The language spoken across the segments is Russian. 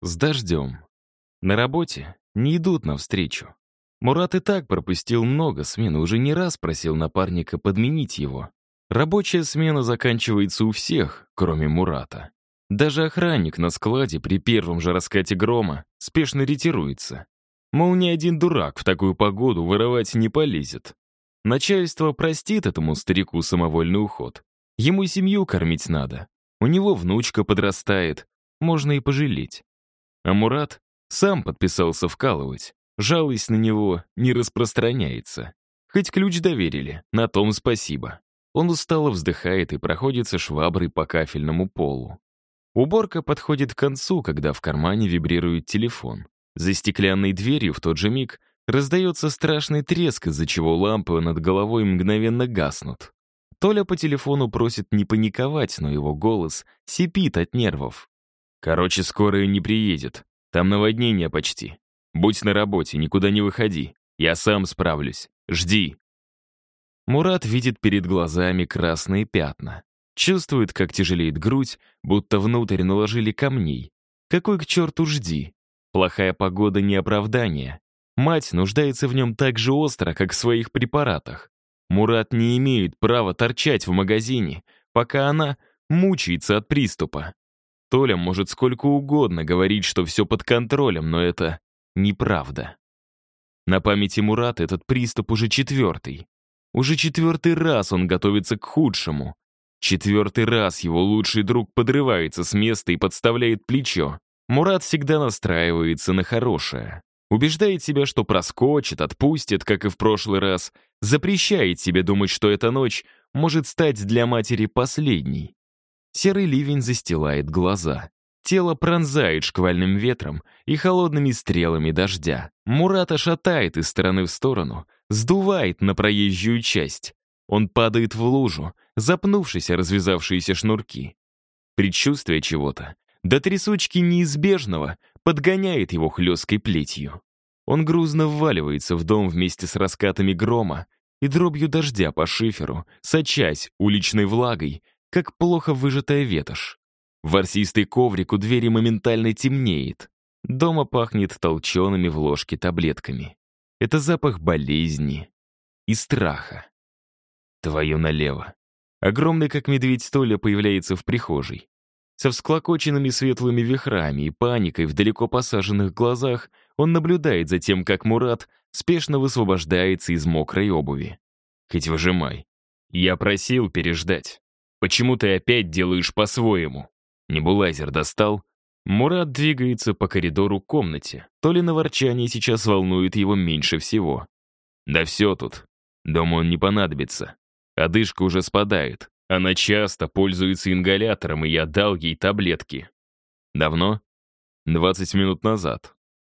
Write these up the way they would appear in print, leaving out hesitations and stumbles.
С дождем. На работе не идут навстречу. Мурат и так пропустил много смен и уже не раз просил напарника подменить его. Рабочая смена заканчивается у всех, кроме Мурата. Даже охранник на складе при первом же раскате грома спешно ретируется. Мол, ни один дурак в такую погоду воровать не полезет. Начальство простит этому старику самовольный уход. Ему семью кормить надо. У него внучка подрастает, можно и пожалеть. А Мурат сам подписался вкалывать. Жалость на него не распространяется. Хоть ключ доверили, на том спасибо. Он устало вздыхает и проходится шваброй по кафельному полу. Уборка подходит к концу, когда в кармане вибрирует телефон. За стеклянной дверью в тот же миг раздается страшный треск, из-за чего лампы над головой мгновенно гаснут. Толя по телефону просит не паниковать, но его голос сипит от нервов. «Короче, скорая не приедет. Там наводнение почти. Будь на работе, никуда не выходи. Я сам справлюсь. Жди». Мурат видит перед глазами красные пятна. Чувствует, как тяжелеет грудь, будто внутрь наложили камней. Какой к черту жди? Плохая погода не оправдание. Мать нуждается в нем так же остро, как в своих препаратах. Мурат не имеет права торчать в магазине, пока она мучается от приступа. Толя может сколько угодно говорить, что все под контролем, но это неправда. На памяти Мурата этот приступ уже четвертый. Уже четвертый раз он готовится к худшему. Четвертый раз его лучший друг подрывается с места и подставляет плечо. Мурат всегда настраивается на хорошее. Убеждает себя, что проскочит, отпустит, как и в прошлый раз. Запрещает себе думать, что эта ночь может стать для матери последней. Серый ливень застилает глаза. Тело пронзает шквальным ветром и холодными стрелами дождя. Мурата шатает из стороны в сторону, сдувает на проезжую часть. Он падает в лужу, запнувшись о развязавшиеся шнурки. Предчувствие чего-то, до трясучки неизбежного, подгоняет его хлесткой плетью. Он грузно вваливается в дом вместе с раскатами грома и дробью дождя по шиферу, сочась уличной влагой, как плохо выжатая ветошь. Ворсистый коврик у двери моментально темнеет. Дома пахнет толчеными в ложке таблетками. Это запах болезни и страха. Твою налево. Огромный, как медведь, Толя появляется в прихожей. Со всклокоченными светлыми вихрами и паникой в далеко посаженных глазах он наблюдает за тем, как Мурат спешно высвобождается из мокрой обуви. Хоть выжимай. Я просил переждать. Почему ты опять делаешь по-своему? Небулайзер достал. Мурат двигается по коридору к комнате. Толино ворчание сейчас волнует его меньше всего. Да все тут. Дома он не понадобится. Одышка уже спадает. Она часто пользуется ингалятором, и я дал ей таблетки. Давно? 20 минут назад.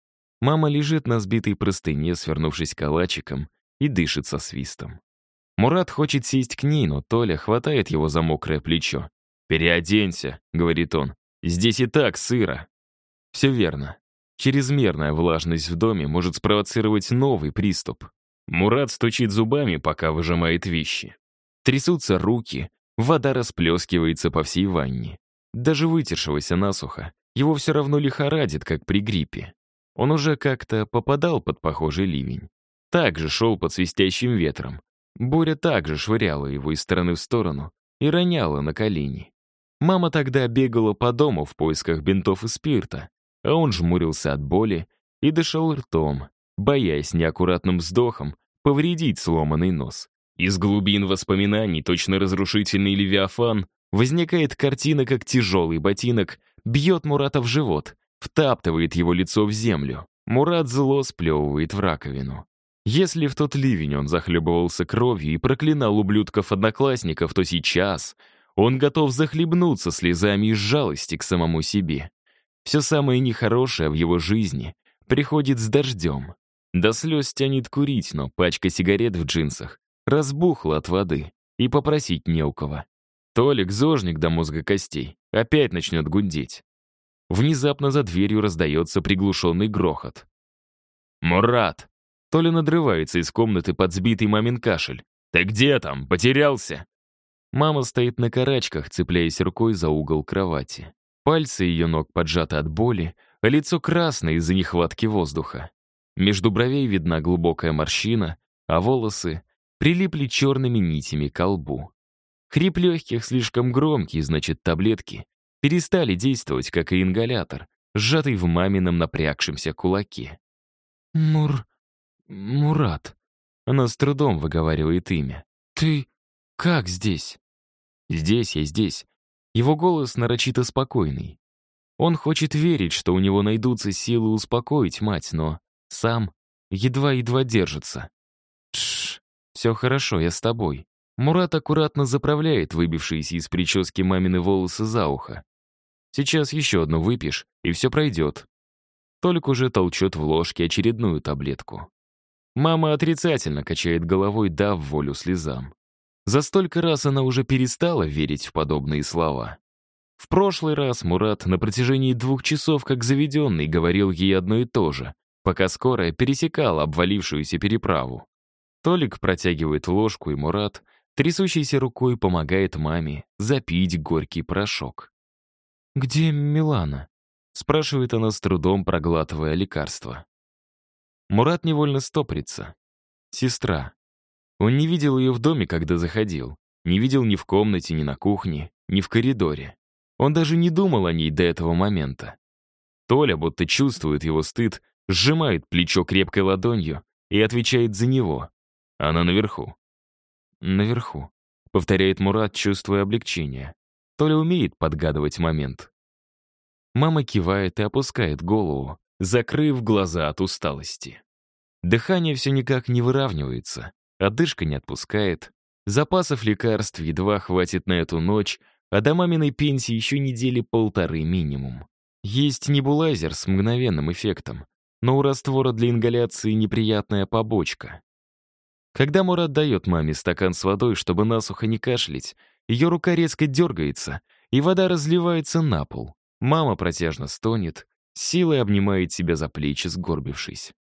Мама лежит на сбитой простыне, свернувшись калачиком, и дышит со свистом. Мурат хочет сесть к ней, но Толя хватает его за мокрое плечо. «Переоденься», — говорит он. «Здесь и так сыро». Все верно. Чрезмерная влажность в доме может спровоцировать новый приступ. Мурат стучит зубами, пока выжимает вещи. Трясутся руки, вода расплескивается по всей ванне. Даже вытершегося насухо, его все равно лихорадит, как при гриппе. Он уже как-то попадал под похожий ливень. Так же шел под свистящим ветром. Боря также швыряла его из стороны в сторону и роняла на колени. Мама тогда бегала по дому в поисках бинтов и спирта, а он жмурился от боли и дышал ртом, боясь неаккуратным вздохом повредить сломанный нос. Из глубин воспоминаний, точно разрушительный левиафан, возникает картина, как тяжелый ботинок бьет Мурата в живот, втаптывает его лицо в землю. Мурат зло сплевывает в раковину. Если в тот ливень он захлебывался кровью и проклинал ублюдков-одноклассников, то сейчас он готов захлебнуться слезами из жалости к самому себе. Все самое нехорошее в его жизни приходит с дождем. До слез тянет курить, но пачка сигарет в джинсах разбухла от воды, и попросить не у кого. Толик, зожник до мозга костей, опять начнет гундеть. Внезапно за дверью раздается приглушенный грохот. «Мурат!» Толя надрывается из комнаты под сбитый мамин кашель. «Ты где там? Потерялся?» Мама стоит на карачках, цепляясь рукой за угол кровати. Пальцы ее ног поджаты от боли, а лицо красное из-за нехватки воздуха. Между бровей видна глубокая морщина, а волосы прилипли черными нитями к лбу. Хрип легких слишком громкий, значит, таблетки перестали действовать, как и ингалятор, сжатый в мамином напрягшемся кулаке. Мурат. Она с трудом выговаривает имя. «Ты как здесь?» «Здесь, я здесь». Его голос нарочито спокойный. Он хочет верить, что у него найдутся силы успокоить мать, но сам едва-едва держится. «Тш, все хорошо, я с тобой». Мурат аккуратно заправляет выбившиеся из прически мамины волосы за ухо. «Сейчас еще одну выпьешь, и все пройдет». Толик уже толчет в ложке очередную таблетку. Мама отрицательно качает головой, дав волю слезам. За столько раз она уже перестала верить в подобные слова. В прошлый раз Мурат на протяжении 2 часов, как заведенный, говорил ей одно и то же, пока скорая пересекала обвалившуюся переправу. Толик протягивает ложку, и Мурат, трясущейся рукой, помогает маме запить горький порошок. «Где Милана?» — спрашивает она с трудом, проглатывая лекарство. Мурат невольно стопорится. Сестра. Он не видел ее в доме, когда заходил. Не видел ни в комнате, ни на кухне, ни в коридоре. Он даже не думал о ней до этого момента. Толя, будто чувствует его стыд, сжимает плечо крепкой ладонью и отвечает за него. Она наверху. «Наверху», — повторяет Мурат, чувствуя облегчение. Толя умеет подгадывать момент. Мама кивает и опускает голову, закрыв глаза от усталости. Дыхание все никак не выравнивается, одышка не отпускает, запасов лекарств едва хватит на эту ночь, а до маминой пенсии еще 1-1.5 недели минимум. Есть небулайзер с мгновенным эффектом, но у раствора для ингаляции неприятная побочка. Когда Мурат дает маме стакан с водой, чтобы насухо не кашлять, ее рука резко дергается, и вода разливается на пол. Мама протяжно стонет, силой обнимает себя за плечи, сгорбившись.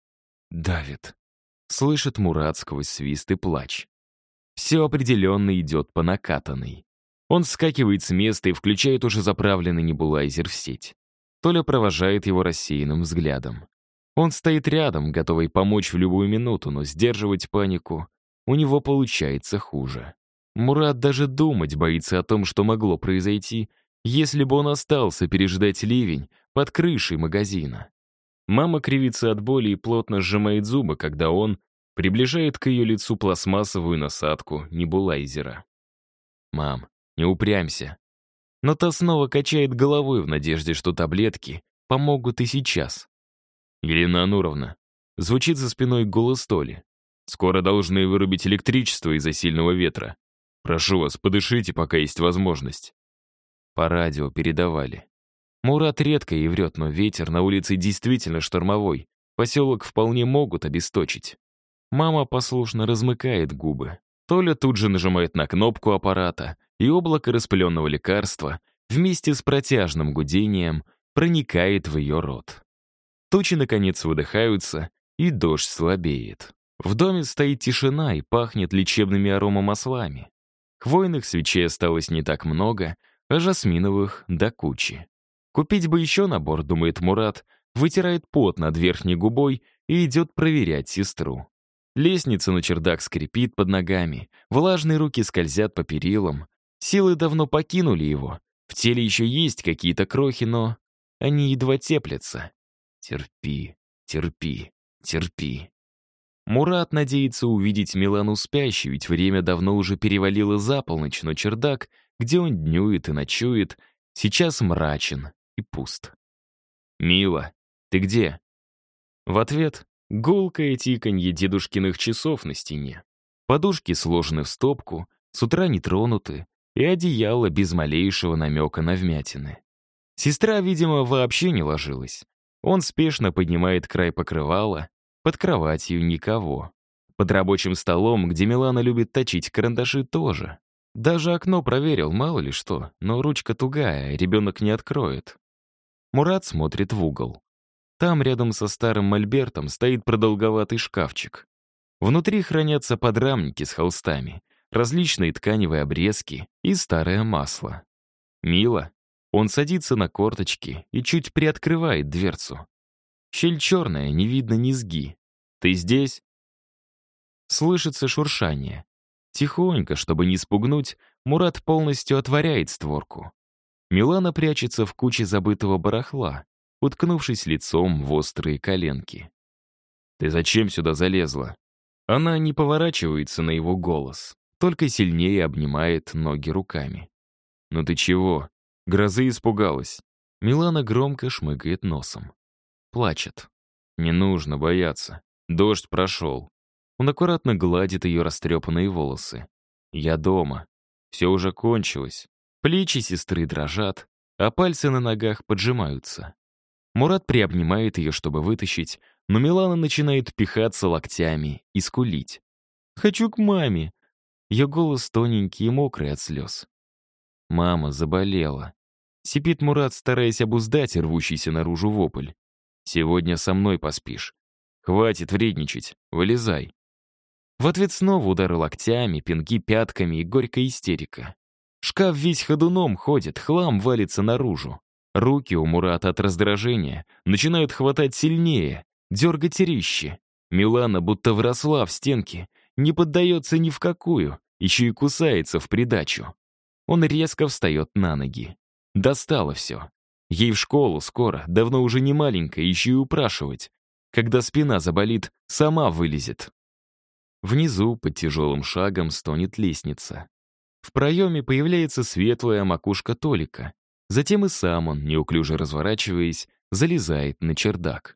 «Давит», — слышит Мурат сквозь свист и плач. Все определенно идет по накатанной. Он вскакивает с места и включает уже заправленный небулайзер в сеть. Толя провожает его рассеянным взглядом. Он стоит рядом, готовый помочь в любую минуту, но сдерживать панику у него получается хуже. Мурат даже думать боится о том, что могло произойти, если бы он остался переждать ливень под крышей магазина. Мама кривится от боли и плотно сжимает зубы, когда он приближает к ее лицу пластмассовую насадку небулайзера. «Мам, не упрямься». Но та снова качает головой в надежде, что таблетки помогут и сейчас. «Елена Ануровна», звучит за спиной голос Толи. «Скоро должны вырубить электричество из-за сильного ветра. Прошу вас, подышите, пока есть возможность». По радио передавали. Мурат редко и врет, но ветер на улице действительно штормовой. Поселок вполне могут обесточить. Мама послушно размыкает губы. Толя тут же нажимает на кнопку аппарата, и облако распыленного лекарства вместе с протяжным гудением проникает в ее рот. Тучи, наконец, выдыхаются, и дождь слабеет. В доме стоит тишина и пахнет лечебными аромамаслами. Хвойных свечей осталось не так много, а жасминовых до кучи. Купить бы еще набор, думает Мурат, вытирает пот над верхней губой и идет проверять сестру. Лестница на чердак скрипит под ногами, влажные руки скользят по перилам. Силы давно покинули его, в теле еще есть какие-то крохи, но они едва теплятся. Терпи, терпи, терпи. Мурат надеется увидеть Милану спящей, ведь время давно уже перевалило за полночь, но чердак, где он днюет и ночует, сейчас мрачен и пуст. «Мила, ты где?» В ответ гулкое тиканье дедушкиных часов на стене. Подушки сложены в стопку, с утра не тронуты, и одеяло без малейшего намека на вмятины. Сестра, видимо, вообще не ложилась. Он спешно поднимает край покрывала, под кроватью никого. Под рабочим столом, где Милана любит точить карандаши, тоже. Даже окно проверил, мало ли что, но ручка тугая, ребенок не откроет. Мурат смотрит в угол. Там, рядом со старым мольбертом, стоит продолговатый шкафчик. Внутри хранятся подрамники с холстами, различные тканевые обрезки и старое масло. «Мила?» Он садится на корточки и чуть приоткрывает дверцу. Щель черная, не видно низги. «Ты здесь?» Слышится шуршание. Тихонько, чтобы не спугнуть, Мурат полностью отворяет створку. Милана прячется в куче забытого барахла, уткнувшись лицом в острые коленки. «Ты зачем сюда залезла?» Она не поворачивается на его голос, только сильнее обнимает ноги руками. «Ну ты чего? Грозы испугалась?» Милана громко шмыгает носом. Плачет. «Не нужно бояться. Дождь прошел». Он аккуратно гладит ее растрепанные волосы. «Я дома. Все уже кончилось». Плечи сестры дрожат, а пальцы на ногах поджимаются. Мурат приобнимает ее, чтобы вытащить, но Милана начинает пихаться локтями и скулить. «Хочу к маме». Ее голос тоненький и мокрый от слез. «Мама заболела». Сипит Мурат, стараясь обуздать рвущийся наружу вопль. «Сегодня со мной поспишь. Хватит вредничать, вылезай». В ответ снова удары локтями, пинки пятками и горькая истерика. Шкаф весь ходуном ходит, хлам валится наружу. Руки у Мурата от раздражения начинают хватать сильнее, дергать рищи. Милана будто вросла в стенки, не поддается ни в какую, еще и кусается в придачу. Он резко встает на ноги. Достало все. Ей в школу скоро, давно уже не маленькая, еще и упрашивать. Когда спина заболит, сама вылезет. Внизу, под тяжелым шагом, стонет лестница. В проеме появляется светлая макушка Толика. Затем и сам он, неуклюже разворачиваясь, залезает на чердак.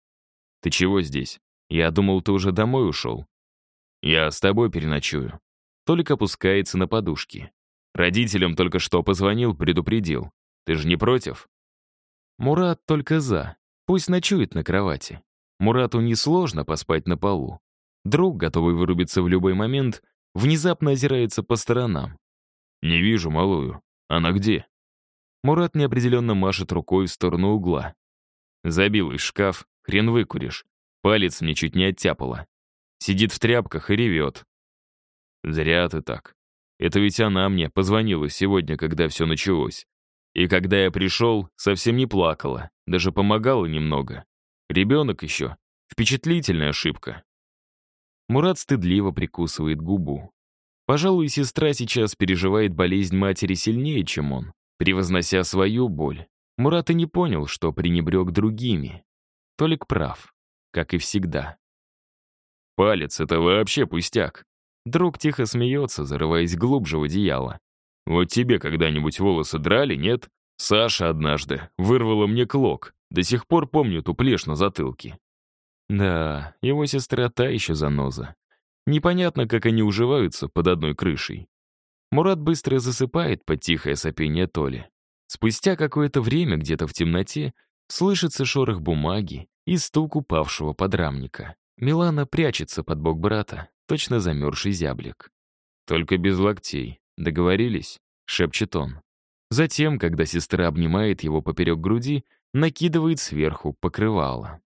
«Ты чего здесь? Я думал, ты уже домой ушел». «Я с тобой переночую». Толик опускается на подушки. «Родителям только что позвонил, предупредил. Ты же не против?» Мурат только за. Пусть ночует на кровати. Мурату несложно поспать на полу. Друг, готовый вырубиться в любой момент, внезапно озирается по сторонам. «Не вижу малую. Она где?» Мурат неопределенно машет рукой в сторону угла. «Забил из шкаф, хрен выкуришь. Палец мне чуть не оттяпало. Сидит в тряпках и ревет». «Зря ты так. Это ведь она мне позвонила сегодня, когда все началось. И когда я пришел, совсем не плакала, даже помогала немного. Ребенок еще. Впечатлительная ошибка». Мурат стыдливо прикусывает губу. Пожалуй, сестра сейчас переживает болезнь матери сильнее, чем он. Превознося свою боль, Мурат и не понял, что пренебрег другими. Толик прав, как и всегда. «Палец — это вообще пустяк». Друг тихо смеется, зарываясь глубже в одеяло. «Вот тебе когда-нибудь волосы драли, нет? Саша однажды вырвала мне клок. До сих пор помню ту плешь на затылке». Да, его сестра та еще заноза. Непонятно, как они уживаются под одной крышей. Мурат быстро засыпает под тихое сопение Толи. Спустя какое-то время где-то в темноте слышится шорох бумаги и стук упавшего подрамника. Милана прячется под бок брата, точно замерзший зяблик. «Только без локтей. Договорились?» — шепчет он. Затем, когда сестра обнимает его поперек груди, накидывает сверху покрывало.